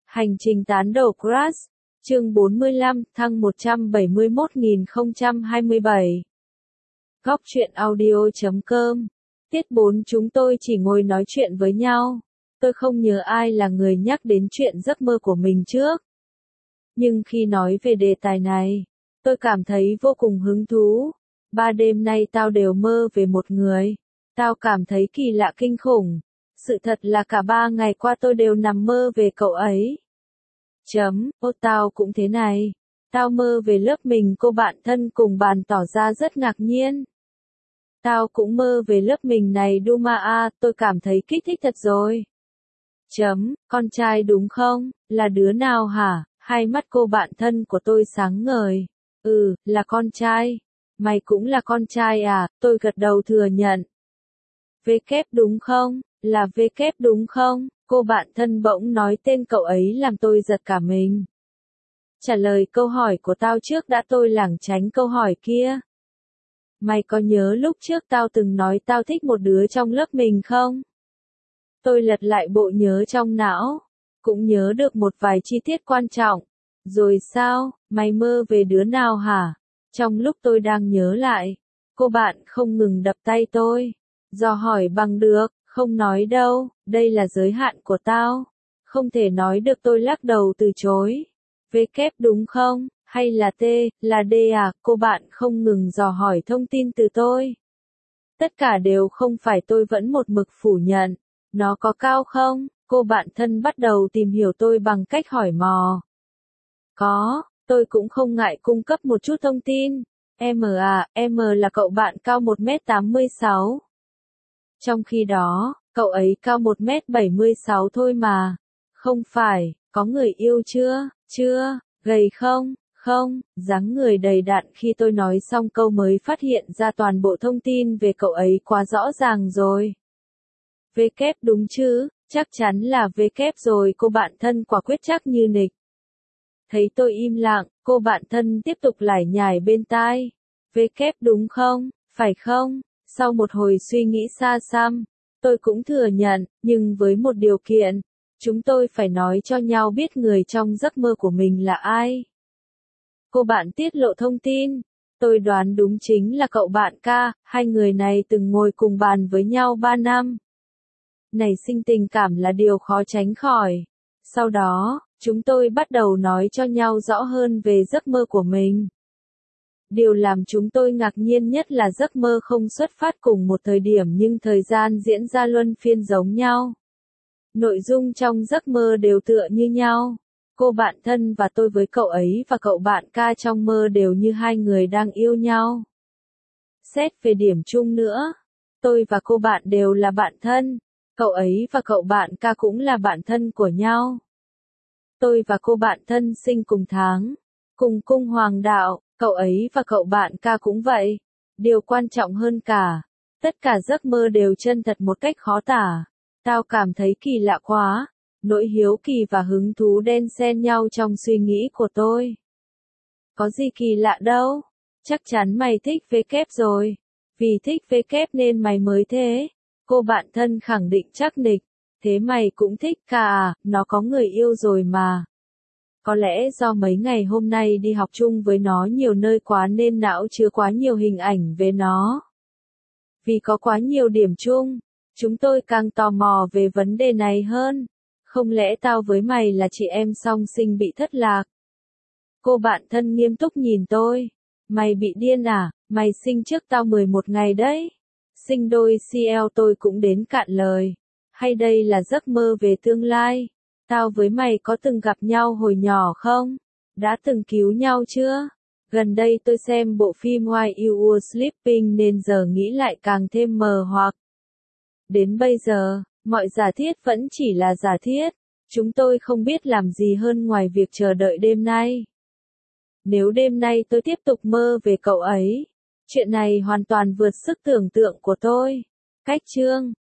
Hành trình tán đầu Crush, chương 45, thăng 171.027. Góc truyện audio.com. Tiết 4 chúng tôi chỉ ngồi nói chuyện với nhau. Tôi không nhớ ai là người nhắc đến chuyện giấc mơ của mình trước. Nhưng khi nói về đề tài này, tôi cảm thấy vô cùng hứng thú. 3 đêm nay tao đều mơ về một người. Tao cảm thấy kỳ lạ kinh khủng. Sự thật là cả 3 ngày qua tôi đều nằm mơ về cậu ấy. Tao cũng thế này. Tao mơ về lớp mình, cô bạn thân cùng bàn tỏ ra rất ngạc nhiên. Tao cũng mơ về lớp mình này Duma tôi cảm thấy kích thích thật rồi. Con trai đúng không? Là đứa nào hả? Hai mắt cô bạn thân của tôi sáng ngời. Là con trai. Mày cũng là con trai à? Tôi gật đầu thừa nhận. VK đúng không? Là VK đúng không? Cô bạn thân bỗng nói tên cậu ấy làm tôi giật cả mình. Trả lời câu hỏi của tao trước đã, tôi lảng tránh câu hỏi kia. Mày có nhớ lúc trước tao từng nói tao thích một đứa trong lớp mình không? Tôi lật lại bộ nhớ trong não. Cũng nhớ được một vài chi tiết quan trọng. Rồi sao, mày mơ về đứa nào hả? Trong lúc tôi đang nhớ lại, cô bạn không ngừng đập tay tôi. Dò hỏi bằng được, không nói đâu, đây là giới hạn của tao. Không thể nói được, tôi lắc đầu từ chối. VK đúng không? Hay là T, là D à? Cô bạn không ngừng dò hỏi thông tin từ tôi. Tất cả đều không phải, tôi vẫn một mực phủ nhận. Nó có cao không? Cô bạn thân bắt đầu tìm hiểu tôi bằng cách hỏi mò. Có, tôi cũng không ngại cung cấp một chút thông tin. M là cậu bạn cao 1m86. Trong khi đó, cậu ấy cao 1m76 thôi mà. Không phải, có người yêu chưa? Chưa, gầy không? Không, dáng người đầy đặn. Khi tôi nói xong câu mới phát hiện ra toàn bộ thông tin về cậu ấy quá rõ ràng rồi. VK đúng chứ? Chắc chắn là VK rồi, cô bạn thân quả quyết chắc như nịch. Thấy tôi im lặng, cô bạn thân tiếp tục lải nhải bên tai. VK đúng không? Phải không? Sau một hồi suy nghĩ xa xăm, tôi cũng thừa nhận, nhưng với một điều kiện. Chúng tôi phải nói cho nhau biết người trong giấc mơ của mình là ai. Cô bạn tiết lộ thông tin. Tôi đoán đúng chính là cậu bạn K, hai người này từng ngồi cùng bàn với nhau 3 năm. Nảy sinh tình cảm là điều khó tránh khỏi. Sau đó, chúng tôi bắt đầu nói cho nhau rõ hơn về giấc mơ của mình. Điều làm chúng tôi ngạc nhiên nhất là giấc mơ không xuất phát cùng một thời điểm nhưng thời gian diễn ra luân phiên giống nhau. Nội dung trong giấc mơ đều tựa như nhau. Cô bạn thân và tôi với cậu ấy và cậu bạn K trong mơ đều như hai người đang yêu nhau. Xét về điểm chung nữa, tôi và cô bạn đều là bạn thân. Cậu ấy và cậu bạn K cũng là bạn thân của nhau. Tôi và cô bạn thân sinh cùng tháng, cùng cung hoàng đạo, cậu ấy và cậu bạn K cũng vậy. Điều quan trọng hơn cả, tất cả giấc mơ đều chân thật một cách khó tả. Tao cảm thấy kỳ lạ quá, nỗi hiếu kỳ và hứng thú đan xen nhau trong suy nghĩ của tôi. Có gì kỳ lạ đâu, chắc chắn mày thích VK rồi. Vì thích VK nên mày mới thế. Cô bạn thân khẳng định chắc nịch. Thế mày cũng thích K à? Nó có người yêu rồi mà. Có lẽ do mấy ngày hôm nay đi học chung với nó nhiều nơi quá nên não chứa quá nhiều hình ảnh về nó. Vì có quá nhiều điểm chung, chúng tôi càng tò mò về vấn đề này hơn. Không lẽ tao với mày là chị em song sinh bị thất lạc? Cô bạn thân nghiêm túc nhìn tôi. Mày bị điên à? Mày sinh trước tao 11 ngày đấy. Sinh đôi CL, tôi cũng đến cạn lời. Hay đây là giấc mơ về tương lai? Tao với mày có từng gặp nhau hồi nhỏ không? Đã từng cứu nhau chưa? Gần đây tôi xem bộ phim While You Were Sleeping nên giờ nghĩ lại càng thêm mờ hoặc. Đến bây giờ, mọi giả thiết vẫn chỉ là giả thiết. Chúng tôi không biết làm gì hơn ngoài việc chờ đợi đêm nay. Nếu đêm nay tôi tiếp tục mơ về cậu ấy, chuyện này hoàn toàn vượt sức tưởng tượng của tôi. Cách chương